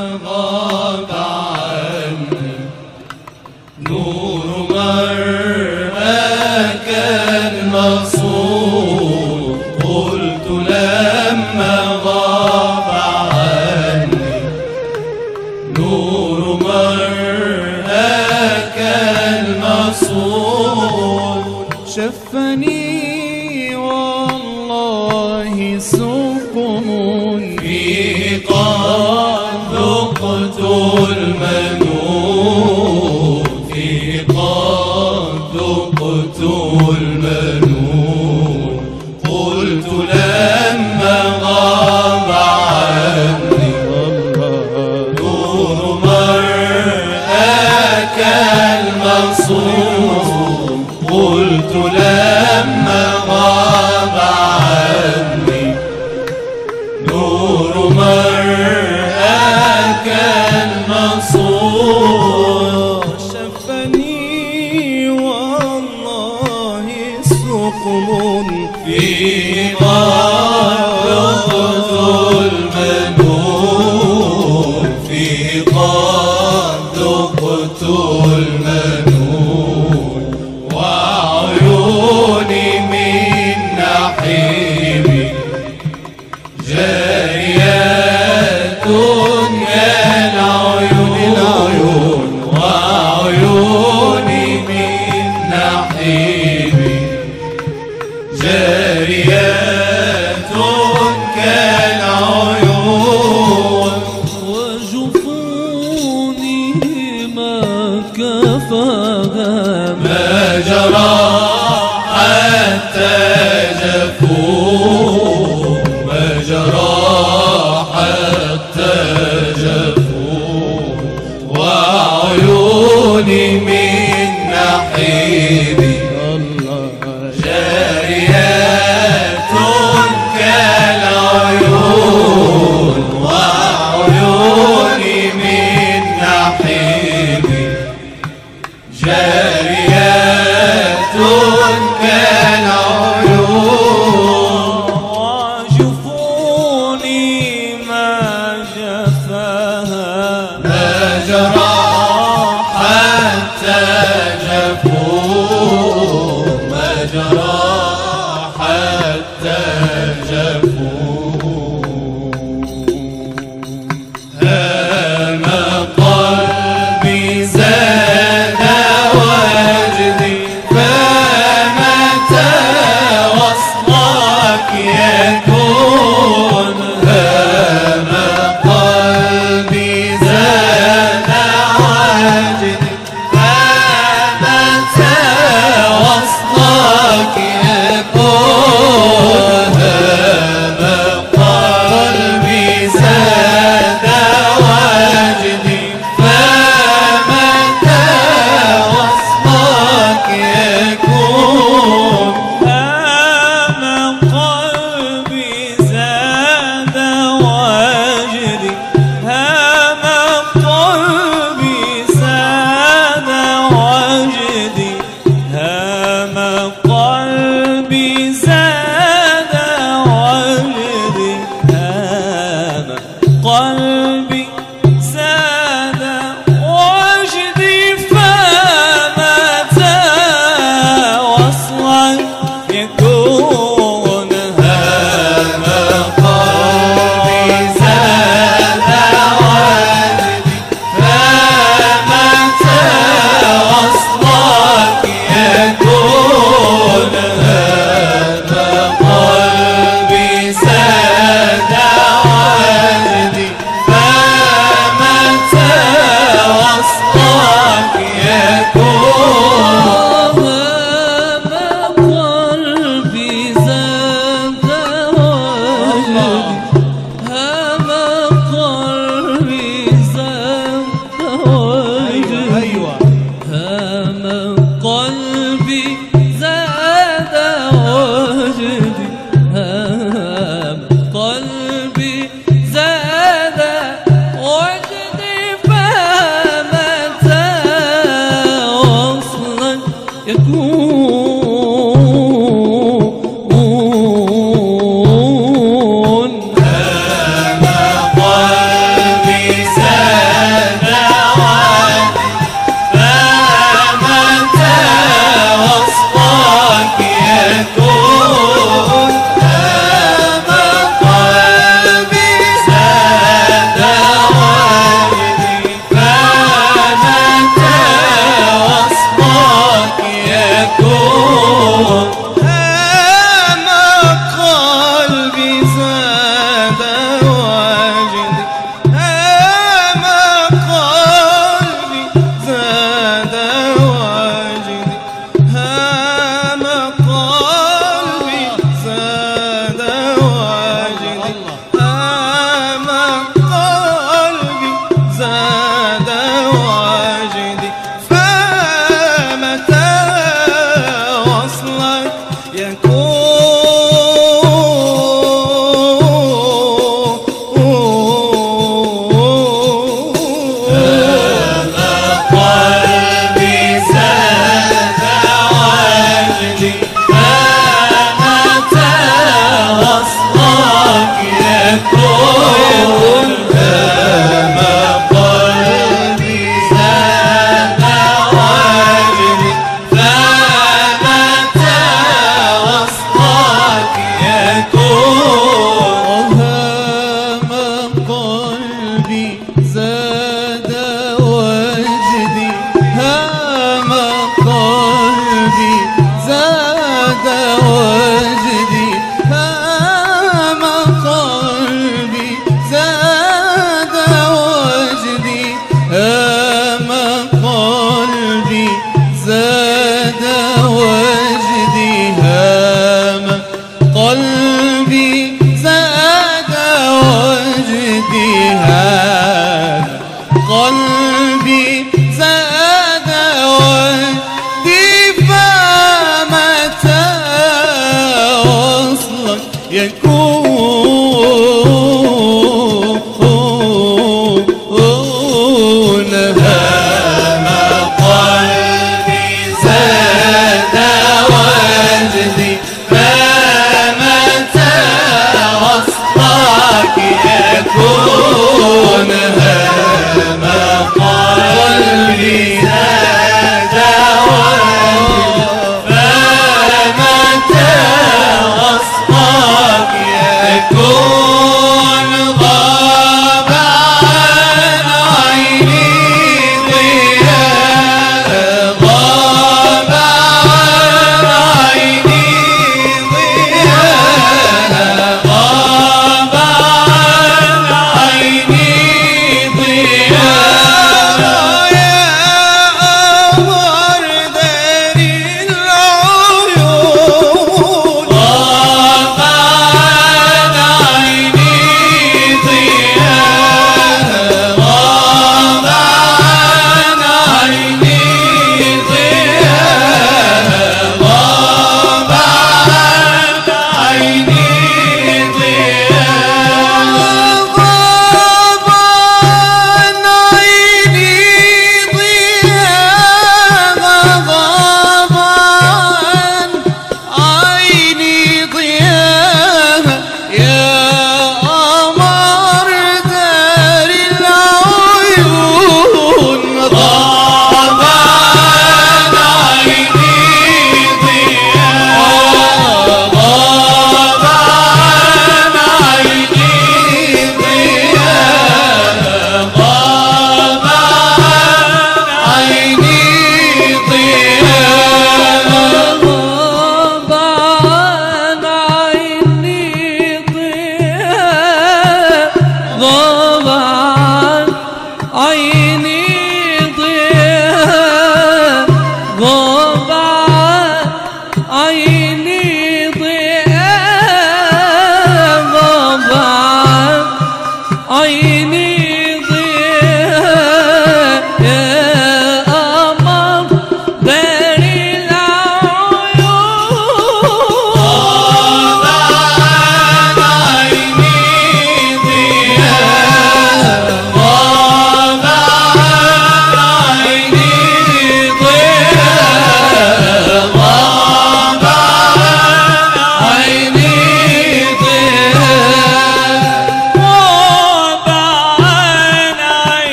غاب عني نور مرآك المقصود. قلت لما غاب عني نور مرآك المقصود. شفني والله سقم فيه قد ذقت المنون. فيه قد ذقت المنون. قلت لما غاب عني نور مرآك المقصود. قلت لما غاب عني نور مرآك المقصود. شفني والله سقم فيه قد ذقت المنون. فيه قد ذقت المنون. وعيوني من نحيبي جاريات كالعيون. وعيوني من نحيبي جاريات كالعيون. وجفوني ما كفاها ما جرى حتى جفوا. ما جرى حتى جفوا. وعيوني من نحيبي جاريات كالعيون. وعيوني من نحيبي جاريات كالعيون. وجفوني ما جفاها ما جرى حتى جفوا. ما جرى حتى جفوا. هام قلبي زاد وجدي. فمتى وصلك يكون. هام قلبي زاد وجدي. فمتى وصلك يكون. هام قلبي زاد وجدي. فمتى وصلك يكون. هام قلبي زاد وجدي. هام قلبي زاد وجدي. هام قلبي زاد وجدي. هام قلبي زاد وجدي. فمتى وصلا يكون. هام قلبي زاد وجدي. فمتى وصلك يكون. هام قلبي زاد وجدي. فمتى وصلك يكون. هام قلبي زاد وجدي. هام قلبي زاد وجدي. أيوة. هام قلبي زاد وجدي. هام قلبي زاد وجدي. فمتى وصلا يكون. هام قلبي زاد قلبي زاد وجدي هام قلبي زاد وجدي هام قلبي زاد وجدي هام قلبي زاد وجدي هام قلبي زاد وجدي هام قلبي زاد وجدي فمتى وصلك يكون هام قلبي زاد وجدي فمتى وصلك يكون هام قلبي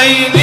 عيني